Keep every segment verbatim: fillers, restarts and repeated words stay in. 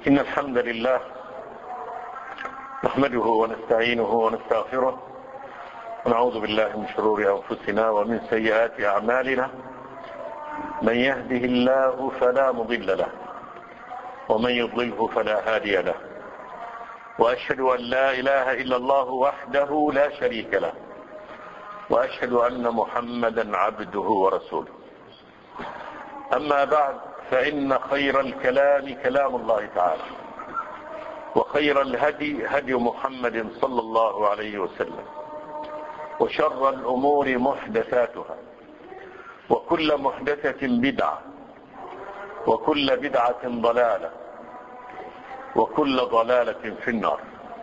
إن الحمد لله نحمده ونستعينه ونستغفره ونعوذ بالله من شرور أنفسنا ومن سيئات أعمالنا. من يهده الله فلا مضل له ومن يضلله فلا هادي له، وأشهد أن لا إله إلا الله وحده لا شريك له، وأشهد أن محمدا عبده ورسوله. أما بعد، فإن خير الكلام كلام الله تعالى، وخير الهدي هدي محمد صلى الله عليه وسلم، وشر الأمور محدثاتها، وكل محدثة بدعة، وكل بدعة ضلالة، وكل ضلالة في النار.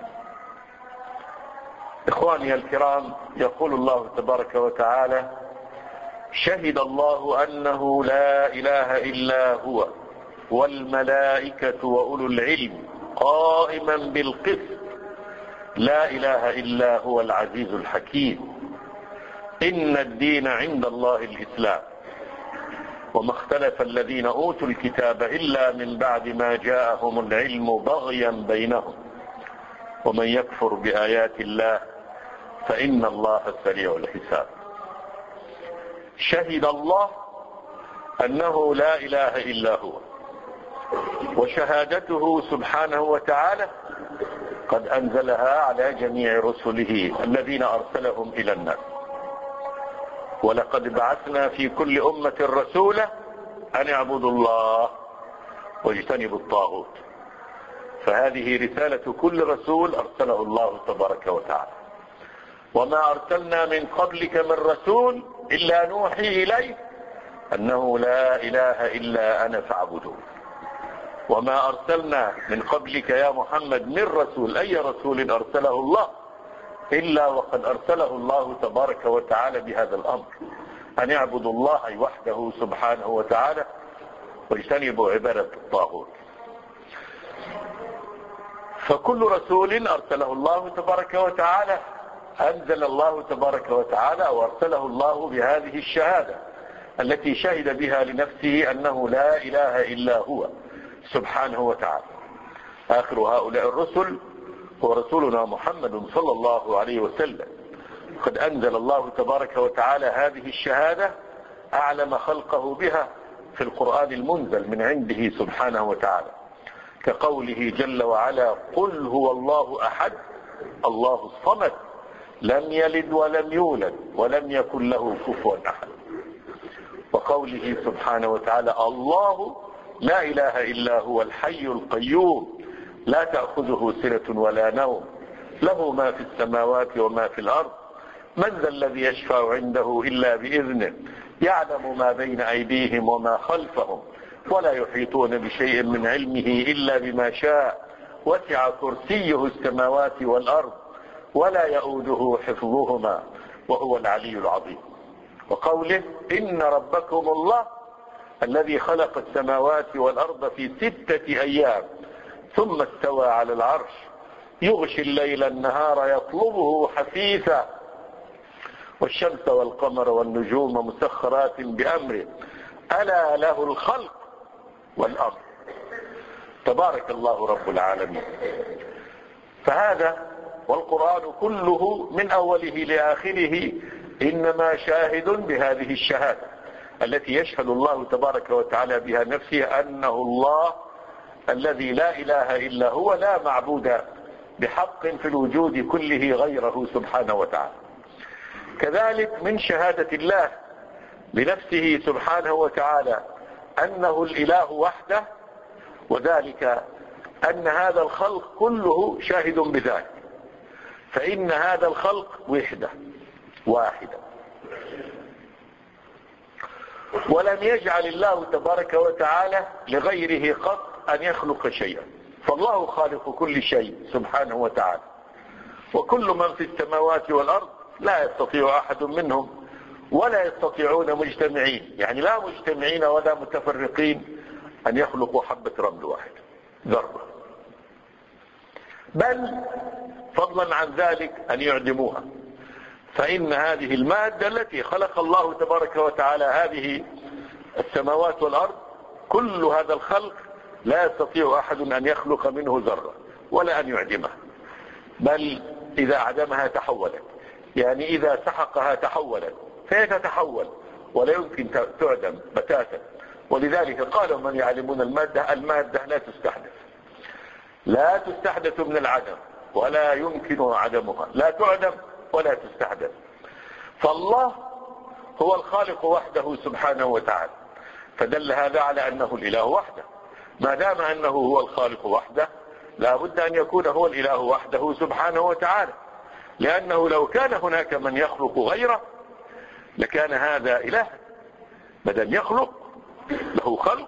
إخواني الكرام، يقول الله تبارك وتعالى: شهد الله أنه لا إله إلا هو والملائكة وأولو العلم قائما بالقسط لا إله إلا هو العزيز الحكيم. إن الدين عند الله الإسلام، وما اختلف الذين أوتوا الكتاب إلا من بعد ما جاءهم العلم بغيا بينهم، ومن يكفر بآيات الله فإن الله سريع الحساب. شهد الله أنه لا إله إلا هو، وشهادته سبحانه وتعالى قد أنزلها على جميع رسله الذين أرسلهم إلى الناس. ولقد بعثنا في كل أمة رسولا أن اعبدوا الله واجتنبوا الطاغوت. فهذه رسالة كل رسول أرسله الله تبارك وتعالى. وما أرسلنا من قبلك من رسول إلا نوحي إليه أنه لا إله إلا أنا فاعبدون. وما أرسلنا من قبلك يا محمد من رسول، أي رسول أرسله الله، إلا وقد أرسله الله تبارك وتعالى بهذا الأمر: أن اعبدوا الله وحده سبحانه وتعالى واجتنبوا عبادة الطاغوت. فكل رسول أرسله الله تبارك وتعالى أنزل الله تبارك وتعالى وأرسله الله بهذه الشهادة التي شهد بها لنفسه أنه لا إله إلا هو سبحانه وتعالى. آخر هؤلاء الرسل هو رسولنا محمد صلى الله عليه وسلم. قد أنزل الله تبارك وتعالى هذه الشهادة، أعلم خلقه بها في القرآن المنزل من عنده سبحانه وتعالى، كقوله جل وعلا: قل هو الله أحد الله الصمد لم يلد ولم يولد ولم يكن له كفوا أحد. وقوله سبحانه وتعالى: الله لا إله إلا هو الحي القيوم لا تأخذه سنة ولا نوم له ما في السماوات وما في الأرض من ذا الذي يشفع عنده إلا بإذنه يعلم ما بين أيديهم وما خلفهم ولا يحيطون بشيء من علمه إلا بما شاء وسع كرسيه السماوات والأرض ولا يؤوده حفظهما وهو العلي العظيم. وقوله: إن ربكم الله الذي خلق السماوات والأرض في ستة أيام ثم استوى على العرش يغشي الليل النهار يطلبه حثيثا والشمس والقمر والنجوم مسخرات بأمره ألا له الخلق والأمر تبارك الله رب العالمين. فهذا والقرآن كله من أوله لآخره إنما شاهد بهذه الشهادة التي يشهد الله تبارك وتعالى بها نفسه أنه الله الذي لا إله إلا هو، لا معبود بحق في الوجود كله غيره سبحانه وتعالى. كذلك من شهادة الله بنفسه سبحانه وتعالى أنه الإله وحده، وذلك أن هذا الخلق كله شاهد بذلك، فإن هذا الخلق وحده واحدة، ولم يجعل الله تبارك وتعالى لغيره قط أن يخلق شيئا، فالله خالق كل شيء سبحانه وتعالى. وكل من في السماوات والأرض لا يستطيع أحد منهم ولا يستطيعون مجتمعين، يعني لا مجتمعين ولا متفرقين، أن يخلقوا حبة رمل واحد ذرة، بل فضلا عن ذلك أن يعدموها. فإن هذه المادة التي خلق الله تبارك وتعالى هذه السماوات والأرض، كل هذا الخلق لا يستطيع أحد أن يخلق منه ذرة ولا أن يعدمها، بل إذا عدمها تحولت، يعني إذا سحقها تحولت، فهي تتحول ولا يمكن تعدم بتاتا. ولذلك قالوا من يعلمون المادة: المادة لا تستحدث، لا تستحدث من العدم ولا يمكن عدمها، لا تعدم ولا تستحدث. فالله هو الخالق وحده سبحانه وتعالى، فدل هذا على أنه الإله وحده. ما دام أنه هو الخالق وحده لا بد أن يكون هو الإله وحده سبحانه وتعالى، لأنه لو كان هناك من يخلق غيره لكان هذا إله. بدل يخلق له خلق،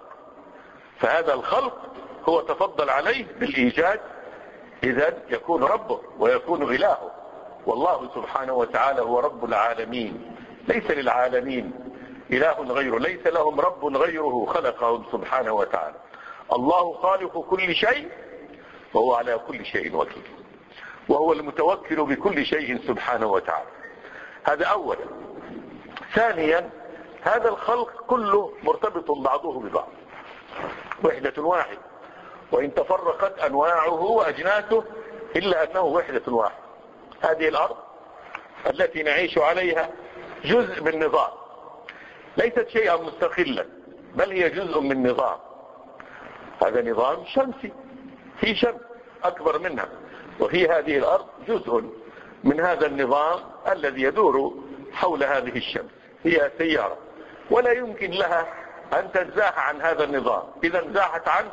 فهذا الخلق هو تفضل عليه بالإيجاد، إذن يكون ربه ويكون إلهه. والله سبحانه وتعالى هو رب العالمين، ليس للعالمين إله غيره، ليس لهم رب غيره خلقهم سبحانه وتعالى. الله خالق كل شيء وهو على كل شيء وكيل، وهو المتوكل بكل شيء سبحانه وتعالى. هذا أولا. ثانيا، هذا الخلق كله مرتبط بعضه ببعض، وحدة واحد، وإن تفرقت أنواعه وأجناسه إلا أنه وحدة واحد. هذه الأرض التي نعيش عليها جزء من نظام، ليست شيئا مستقلا، بل هي جزء من نظام. هذا نظام شمسي، في شمس أكبر منها، وفي هذه الأرض جزء من هذا النظام الذي يدور حول هذه الشمس. هي سيارة ولا يمكن لها أن تنزاح عن هذا النظام، إذا انزاحت عنه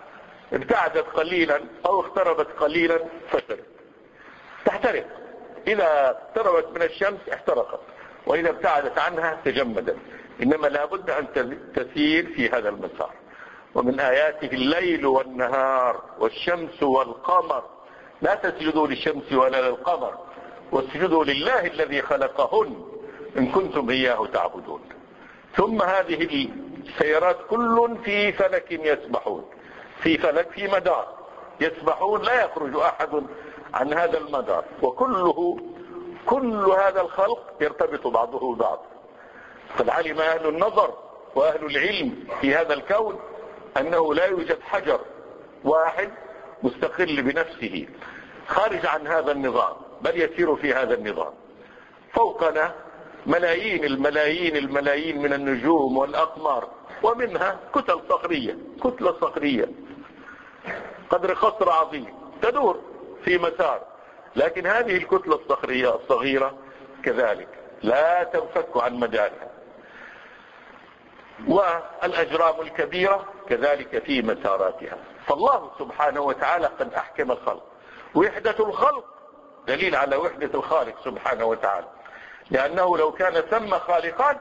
ابتعدت قليلا أو اقتربت قليلا فسدت، تحترق. إذا اقتربت من الشمس احترقت، وإذا ابتعدت عنها تجمدت. إنما لا بد أن تسير في هذا المسار. ومن آياته الليل والنهار والشمس والقمر، لا تسجدوا للشمس ولا للقمر واسجدوا لله الذي خلقهن إن كنتم إياه تعبدون. ثم هذه السيارات كل في فلك يسبحون، في فلك، في مدار يسبحون، لا يخرج أحد عن هذا المدار، وكله كل هذا الخلق يرتبط بعضه ببعض. قد علم أهل النظر وأهل العلم في هذا الكون أنه لا يوجد حجر واحد مستقل بنفسه خارج عن هذا النظام، بل يسير في هذا النظام. فوقنا ملايين الملايين الملايين من النجوم والأقمار، ومنها كتل صخرية، كتلة صخرية قدر قصر عظيم تدور في مسار، لكن هذه الكتلة الصخرية الصغيرة كذلك لا تنفك عن مجالها. والأجرام الكبيرة كذلك في مساراتها. فالله سبحانه وتعالى قد أحكم الخلق. وحدة الخلق دليل على وحدة الخالق سبحانه وتعالى، لأنه لو كان ثم خالقان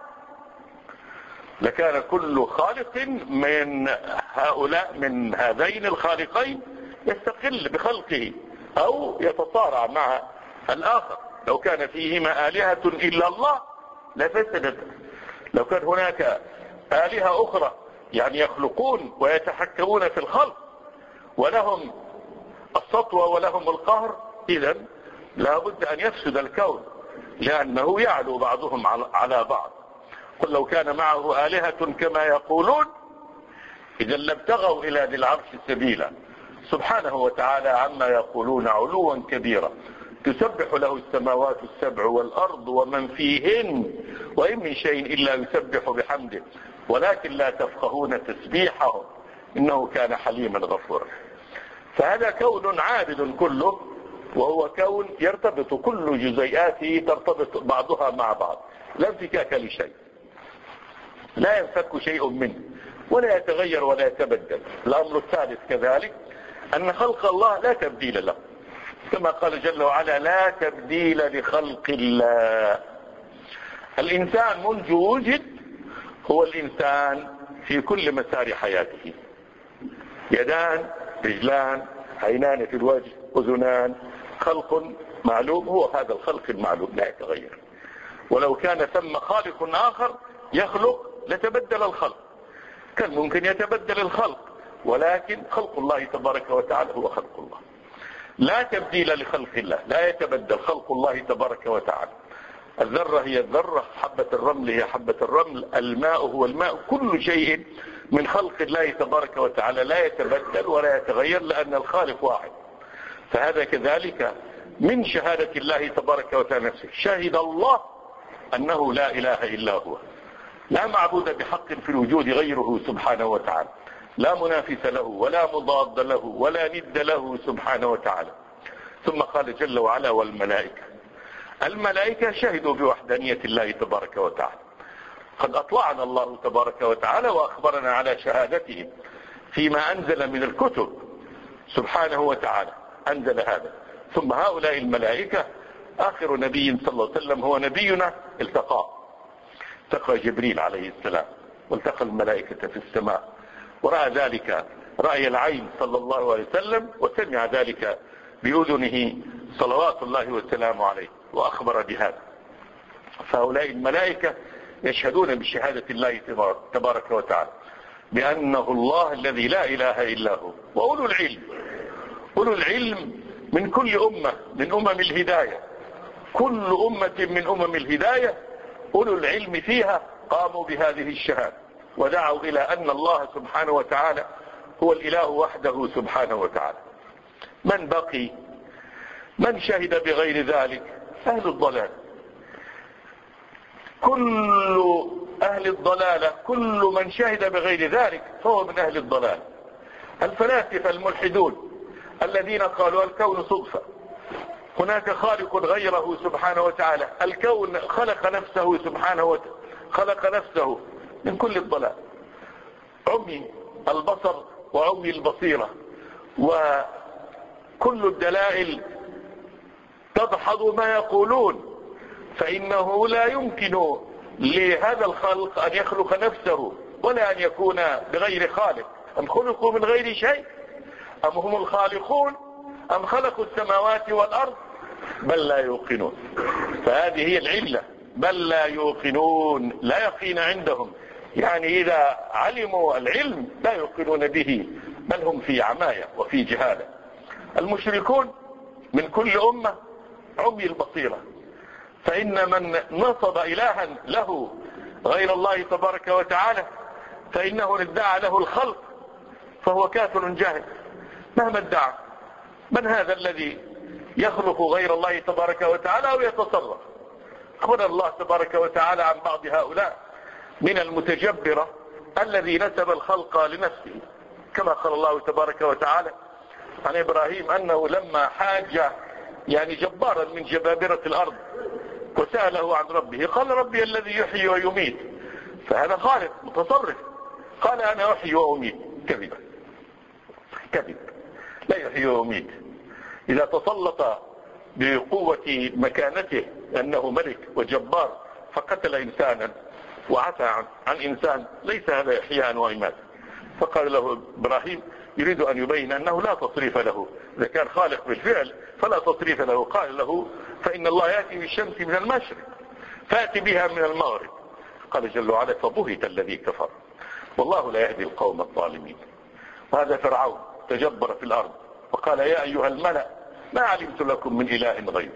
لكان كل خالق من هؤلاء من هذين الخالقين يستقل بخلقه أو يتصارع مع الآخر. لو كان فيهما آلهة إلا الله لفسدت. لو كان هناك آلهة أخرى يعني يخلقون ويتحكمون في الخلق ولهم السطوة ولهم القهر، إذن لا بد أن يفسد الكون، لأنه يعلو بعضهم على بعض. قل لو كان معه آلهة كما يقولون إذا لابتغوا إلى ذي العرش سبيلا سبحانه وتعالى عما يقولون علوا كبيرا. تسبح له السماوات السبع والأرض ومن فيهن وإن من شيء إلا يسبح بحمده ولكن لا تفقهون تسبيحهم إنه كان حليما غفورا. فهذا كون عابد كله، وهو كون يرتبط كل جزيئاته ترتبط بعضها مع بعض، لا انفكاك لشيء، لا ينفك شيء منه ولا يتغير ولا يتبدل. الأمر الثالث كذلك أن خلق الله لا تبديل له، كما قال جل وعلا لا تبديل لخلق الله. الإنسان منذ وجد هو الإنسان في كل مسار حياته، يدان، رجلان، عينان في الوجه، أذنان، خلق معلوم، هو هذا الخلق المعلوم لا يتغير. ولو كان ثم خالق آخر يخلق لتبدل الخلق، كان ممكن يتبدل الخلق، ولكن خلق الله تبارك وتعالى هو خلق الله، لا تبديل لخلق الله، لا يتبدل خلق الله تبارك وتعالى. الذرة هي الذرة، حبة الرمل هي حبة الرمل، الماء هو الماء، كل شيء من خلق الله تبارك وتعالى لا يتبدل ولا يتغير لأن الخالق واحد. فهذا كذلك من شهادة الله تبارك وتعالى نفسه. شهد الله أنه لا إله إلا هو، لا معبود بحق في الوجود غيره سبحانه وتعالى، لا منافس له ولا مضاد له ولا ند له سبحانه وتعالى. ثم قال جل وعلا والملائكة. الملائكة شهدوا بوحدانية الله تبارك وتعالى. قد أطلعنا الله تبارك وتعالى وأخبرنا على شهادته فيما أنزل من الكتب سبحانه وتعالى، أنزل هذا. ثم هؤلاء الملائكة آخر نبي صلى الله عليه وسلم هو نبينا التقى التقى جبريل عليه السلام، والتقى الملائكة في السماء، ورأى ذلك رأي العين صلى الله عليه وسلم، وسمع ذلك بأذنه صلوات الله وسلامه عليه، وأخبر بهذا. فهؤلاء الملائكة يشهدون بشهادة الله تبارك وتعالى بأنه الله الذي لا إله إلا هو. وأولو العلم، أولو العلم من كل أمة من أمم الهداية، كل أمة من أمم الهداية أولو العلم فيها قاموا بهذه الشهادة ودعوا إلى أن الله سبحانه وتعالى هو الإله وحده سبحانه وتعالى. من بقي؟ من شهد بغير ذلك؟ أهل الضلال. كل أهل الضلالة، كل من شهد بغير ذلك فهو من أهل الضلال. الفلاسفة الملحدون الذين قالوا الكون صدفة، هناك خالق غيره سبحانه وتعالى، الكون خلق نفسه سبحانه وتعالى، خلق نفسه من كل الضلال. عمي البصر وعمي البصيرة، وكل الدلائل تدحض ما يقولون، فإنه لا يمكن لهذا الخلق أن يخلق نفسه ولا أن يكون بغير خالق. أم خلقوا من غير شيء أم هم الخالقون أم خلقوا السماوات والأرض بل لا يوقنون. فهذه هي العلة، بل لا يوقنون، لا يقين عندهم، يعني إذا علموا العلم لا يوقنون به، بل هم في عماية وفي جهالة. المشركون من كل أمة عمي البصيرة، فإن من نصب إلها له غير الله تبارك وتعالى فإنه ادعى له الخلق فهو كافر جاهل مهما ادعى. من هذا الذي يخلق غير الله تبارك وتعالى أو يتصرف؟ أخبر الله تبارك وتعالى عن بعض هؤلاء من المتجبرة الذي نسب الخلق لنفسه، كما قال الله تبارك وتعالى عن إبراهيم أنه لما حاج يعني جبارا من جبابرة الأرض وسأله عن ربه قال ربي الذي يحيي ويميت، فهذا خالق متصرف، قال أنا أحيي وأميت. كذب كذب، لا يحيي ويميت. إذا تسلط بقوة مكانته أنه ملك وجبار فقتل إنسانا وعفى عن, عن إنسان ليس هذا إحياء وإماتة. فقال له إبراهيم يريد أن يبين أنه لا تصريف له، إذا كان خالق بالفعل فلا تصريف له. قال له فإن الله يأتي بالشمس من المشرق فأتي بها من المغرب. قال جل وعلا فبهت الذي كفر والله لا يهدي القوم الظالمين. وهذا فرعون تجبر في الأرض وقال يا أيها الملأ ما علمت لكم من إله غيري.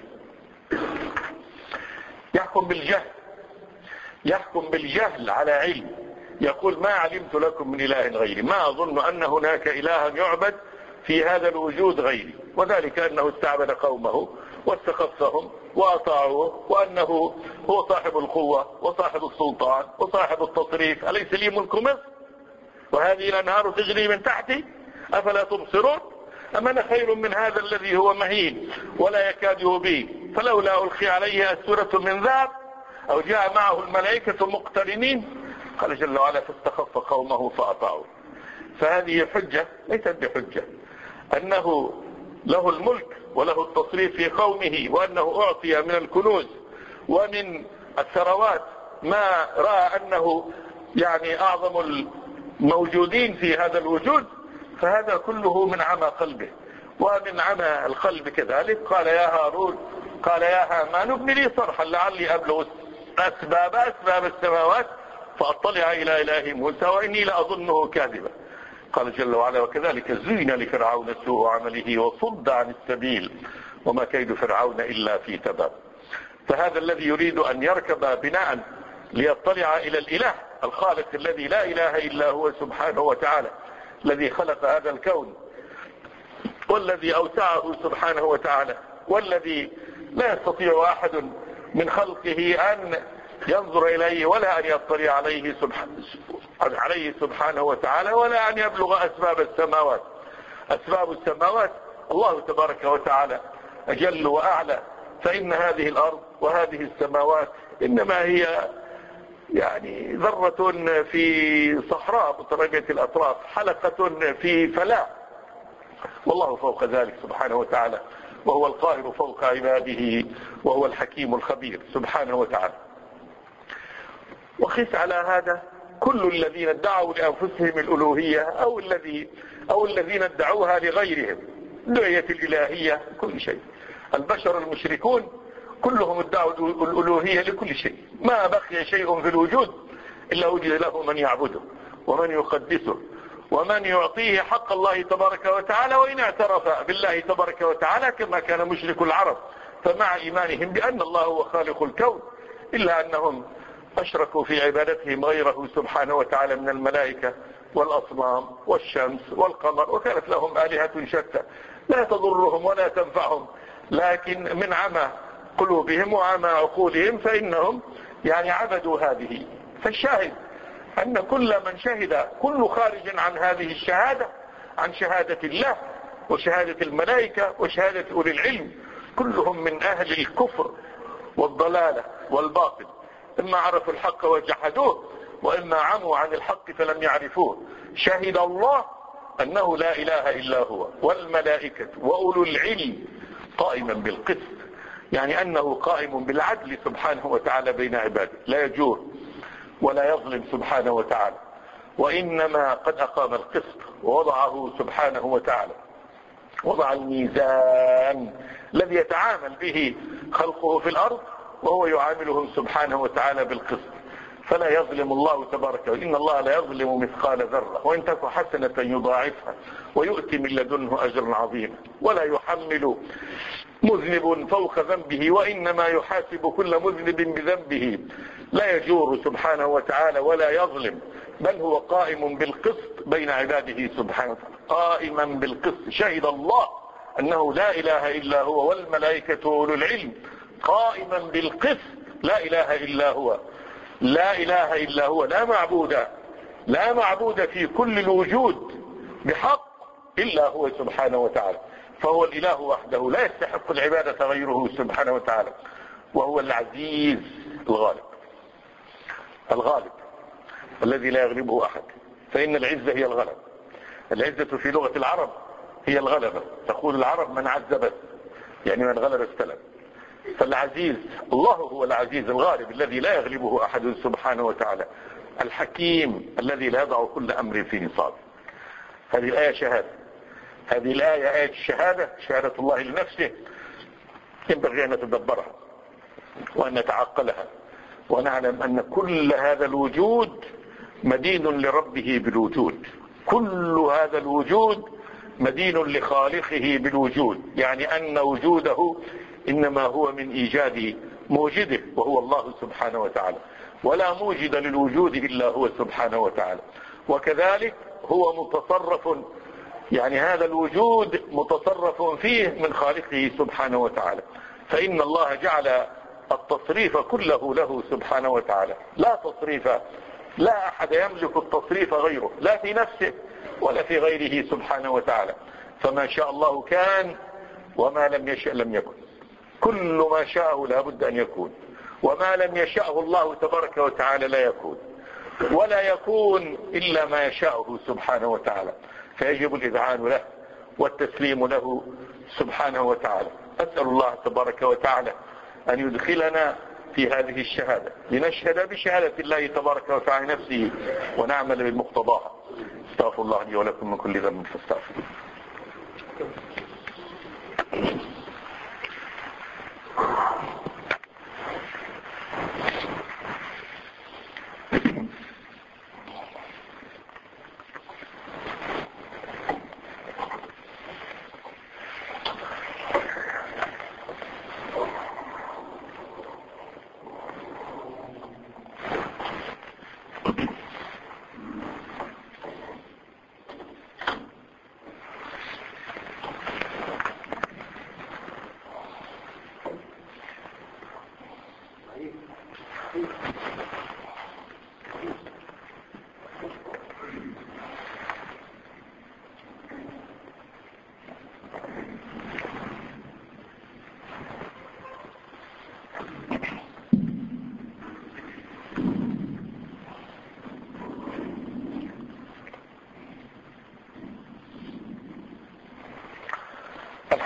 يحكم بالجهل، يحكم بالجهل على علم، يقول ما علمت لكم من إله غيري، ما أظن أن هناك إلها يعبد في هذا الوجود غيري، وذلك أنه استعبد قومه واستخفهم وأطاعوه، وأنه هو صاحب القوة وصاحب السلطان وصاحب التصريف. أليس لي ملك مصر وهذه الأنهار تجري من تحتي أفلا تبصرون؟ أم أنا خير من هذا الذي هو مهين ولا يكاد يبين، فلولا ألقي عليه أسورة من ذهب أو جاء معه الملائكة مقترنين. قال جل وعلا فاستخف قومه فأطاعوه. فهذه حجة ليست بحجة أنه له الملك وله التصريف في قومه، وأنه أعطي من الكنوز ومن الثروات ما رأى أنه يعني أعظم الموجودين في هذا الوجود، فهذا كله من عمى قلبه ومن عمى القلب كذلك. قال يا هارون قال يا هامان ابن لي صرحا لعلي أبلغ أسباب أسباب السماوات فأطلع إلى إله موسى وإني لأظنه كاذبا. قال جل وعلا وكذلك زين لفرعون سوء عمله وصد عن السبيل وما كيد فرعون إلا في تباب. فهذا الذي يريد أن يركب بناء ليطلع إلى الإله الخالق الذي لا إله إلا هو سبحانه وتعالى، الذي خلق هذا الكون والذي أوسعه سبحانه وتعالى، والذي لا يستطيع أحد من خلقه أن ينظر إليه ولا أن يطلع عليه سبحانه, عليه سبحانه وتعالى، ولا أن يبلغ أسباب السماوات. أسباب السماوات الله تبارك وتعالى أجل وأعلى، فإن هذه الأرض وهذه السماوات إنما هي يعني ذرة في صحراء مترجة الأطراف، حلقة في فلاة، والله فوق ذلك سبحانه وتعالى، وهو القاهر فوق عباده، وهو الحكيم الخبير سبحانه وتعالى. وقس على هذا كل الذين ادعوا لأنفسهم الألوهية أو الذي أو الذين ادعوها لغيرهم، دعية الإلهية كل شيء. البشر المشركون كلهم ادعوا الألوهية لكل شيء، ما بقي شيء في الوجود إلا وجد له من يعبده ومن يقدسه ومن يعطيه حق الله تبارك وتعالى، وإن اعترف بالله تبارك وتعالى كما كان مشرك العرب، فمع إيمانهم بأن الله هو خالق الكون إلا أنهم أشركوا في عبادتهم غيره سبحانه وتعالى من الملائكة والأصنام والشمس والقمر، وكانت لهم آلهة شتى لا تضرهم ولا تنفعهم، لكن من عمى قلوبهم وعمى عقولهم فإنهم يعني عبدوا هذه. فالشاهد أن كل من شهد، كل خارج عن هذه الشهادة، عن شهادة الله وشهادة الملائكة وشهادة أولي العلم، كلهم من أهل الكفر والضلالة والباطل، إما عرفوا الحق وجحدوه، وإما عموا عن الحق فلم يعرفوه. شهد الله أنه لا إله إلا هو والملائكة وأولو العلم قائما بالقسط، يعني أنه قائم بالعدل سبحانه وتعالى بين عباده، لا يجور ولا يظلم سبحانه وتعالى، وإنما قد أقام القسط ووضعه سبحانه وتعالى، وضع الميزان الذي يتعامل به خلقه في الأرض، وهو يعاملهم سبحانه وتعالى بالقسط، فلا يظلم الله تبارك وتعالى. إن الله لا يظلم مثقال ذرة وإن تك حسنة يضاعفها ويؤتي من لدنه أجرا عظيما، ولا يحمل مذنب فوق ذنبه، وإنما يحاسب كل مذنب بذنبه، لا يجور سبحانه وتعالى ولا يظلم، بل هو قائم بالقسط بين عباده سبحانه وتعالى، قائما بالقسط. شهد الله أنه لا إله إلا هو والملائكة وأولو العلم قائما بالقسط، لا إله إلا هو، لا إله إلا هو، لا معبود لا معبود في كل الوجود بحق إلا هو سبحانه وتعالى، فهو الإله وحده لا يستحق العبادة غيره سبحانه وتعالى، وهو العزيز الغالب، الغالب الذي لا يغلبه أحد، فإن العزة هي الغلب. العزة في لغة العرب هي الغلبة، تقول العرب من عز بس، يعني من غلب استلم. فالعزيز الله هو العزيز الغالب الذي لا يغلبه أحد سبحانه وتعالى، الحكيم الذي لا يضع كل أمر في نصاب. هذه الآية شهادة، هذه الآية آية الشهادة، شهادة الله لنفسه، ينبغي أن نتدبرها وأن نتعقلها، ونعلم أن كل هذا الوجود مدين لربه بالوجود، كل هذا الوجود مدين لخالقه بالوجود، يعني أن وجوده إنما هو من إيجاد موجده وهو الله سبحانه وتعالى، ولا موجد للوجود إلا هو سبحانه وتعالى. وكذلك هو متصرف، يعني هذا الوجود متصرف فيه من خالقه سبحانه وتعالى، فإن الله جعل التصريف كله له سبحانه وتعالى، لا تصريف، لا أحد يملك التصريف غيره، لا في نفسه ولا في غيره سبحانه وتعالى، فما شاء الله كان وما لم يشأ لم يكن، كل ما شاءه لا بد أن يكون، وما لم يشأه الله تبارك وتعالى لا يكون، ولا يكون إلا ما يشاءه سبحانه وتعالى، فيجب الإذعان له والتسليم له سبحانه وتعالى. أسأل الله تبارك وتعالى أن يدخلنا في هذه الشهادة لنشهد بشهادة الله تبارك وتعالى نفسه ونعمل بمقتضاها. استغفر الله لي ولكم من كل ذنب فاستغفروه.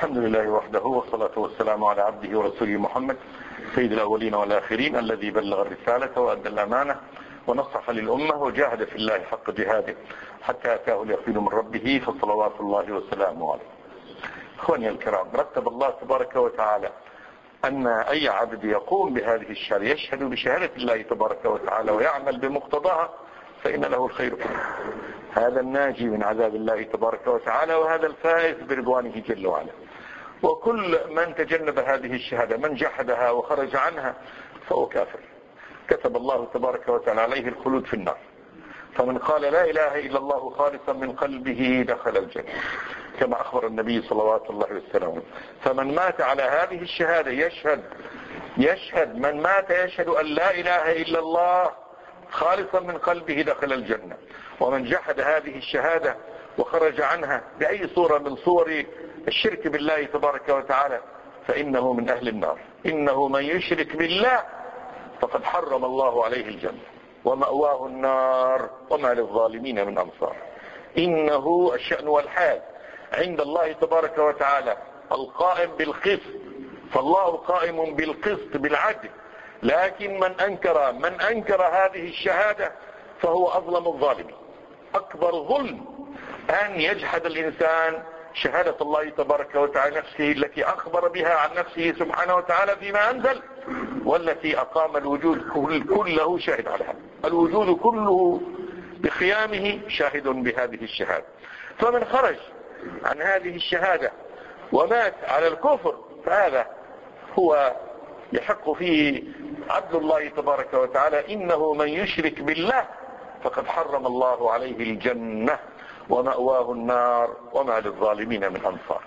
الحمد لله وحده، والصلاة والسلام على عبده ورسوله محمد سيد الأولين والآخرين، الذي بلغ الرسالة وأدى الأمانة ونصح للأمة وجاهد في الله حق جهاده حتى أتاه اليقين من ربه، فصلوات الله وسلامه عليه. اخواني الكرام، رتب الله تبارك وتعالى أن أي عبد يقوم بهذه الشهادة يشهد بشهادة الله تبارك وتعالى ويعمل بمقتضاها فإن له الخير كله. هذا الناجي من عذاب الله تبارك وتعالى، وهذا الفائز برضوانه جل وعلا. وكل من تجنب هذه الشهادة، من جحدها وخرج عنها، فهو كافر. كتب الله تبارك وتعالى عليه الخلود في النار. فمن قال لا إله إلا الله خالصا من قلبه دخل الجنة، كما أخبر النبي صلوات الله وسلامه. فمن مات على هذه الشهادة يشهد يشهد من مات يشهد أن لا إله إلا الله خالصا من قلبه دخل الجنة. ومن جحد هذه الشهادة وخرج عنها بأي صورة من صور الشرك بالله تبارك وتعالى فإنه من أهل النار. إنه من يشرك بالله فقد حرم الله عليه الجنة ومأواه النار وما للظالمين من أنصار. إنه الشأن والحال عند الله تبارك وتعالى القائم بالقسط، فالله قائم بالقسط بالعدل. لكن من أنكر من أنكر هذه الشهادة فهو أظلم الظالمين. أكبر ظلم أن يجحد الإنسان شهادة الله تبارك وتعالى نفسه التي أخبر بها عن نفسه سبحانه وتعالى فيما أنزل، والتي أقام الوجود كله شاهد عليها. الوجود كله بقيامه شاهد بهذه الشهادة. فمن خرج عن هذه الشهادة ومات على الكفر فهذا هو يحق فيه عدل الله تبارك وتعالى. إنه من يشرك بالله فقد حرم الله عليه الجنة ومأواه النار وما للظالمين من أنصار.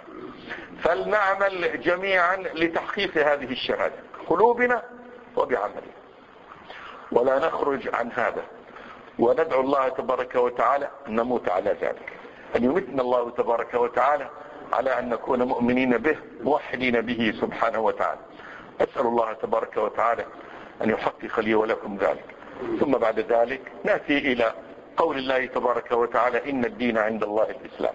فلنعمل جميعا لتحقيق هذه الشهادة قلوبنا وبعملنا، ولا نخرج عن هذا. وندعو الله تبارك وتعالى أن نموت على ذلك، أن يمتنا الله تبارك وتعالى على أن نكون مؤمنين به موحدين به سبحانه وتعالى. أسأل الله تبارك وتعالى أن يحقق لي ولكم ذلك. ثم بعد ذلك نأتي إلى قول الله تبارك وتعالى إن الدين عند الله الإسلام.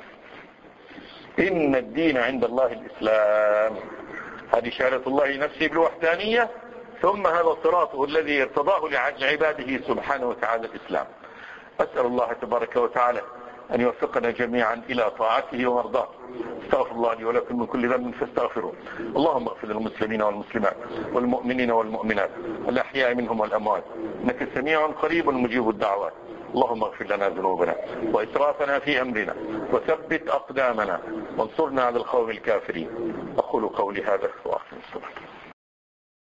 إن الدين عند الله الإسلام، هذه شهادة الله نفسه بالوحدانية، ثم هذا صراطه الذي ارتضاه لعباده سبحانه وتعالى الإسلام. أسأل الله تبارك وتعالى أن يوفقنا جميعا إلى طاعته ومرضاته. استغفر الله لي ولكم من كل ذنب فاستغفروه. اللهم اغفر للمسلمين والمسلمات والمؤمنين والمؤمنات الأحياء منهم والأموات، إنك سميع قريب مجيب الدعوات. اللهم اغفر لنا ذنوبنا وإسرافنا في أمرنا وثبت أقدامنا وانصرنا على القوم الكافرين. أقول قولي هذا وأختم الصلاة.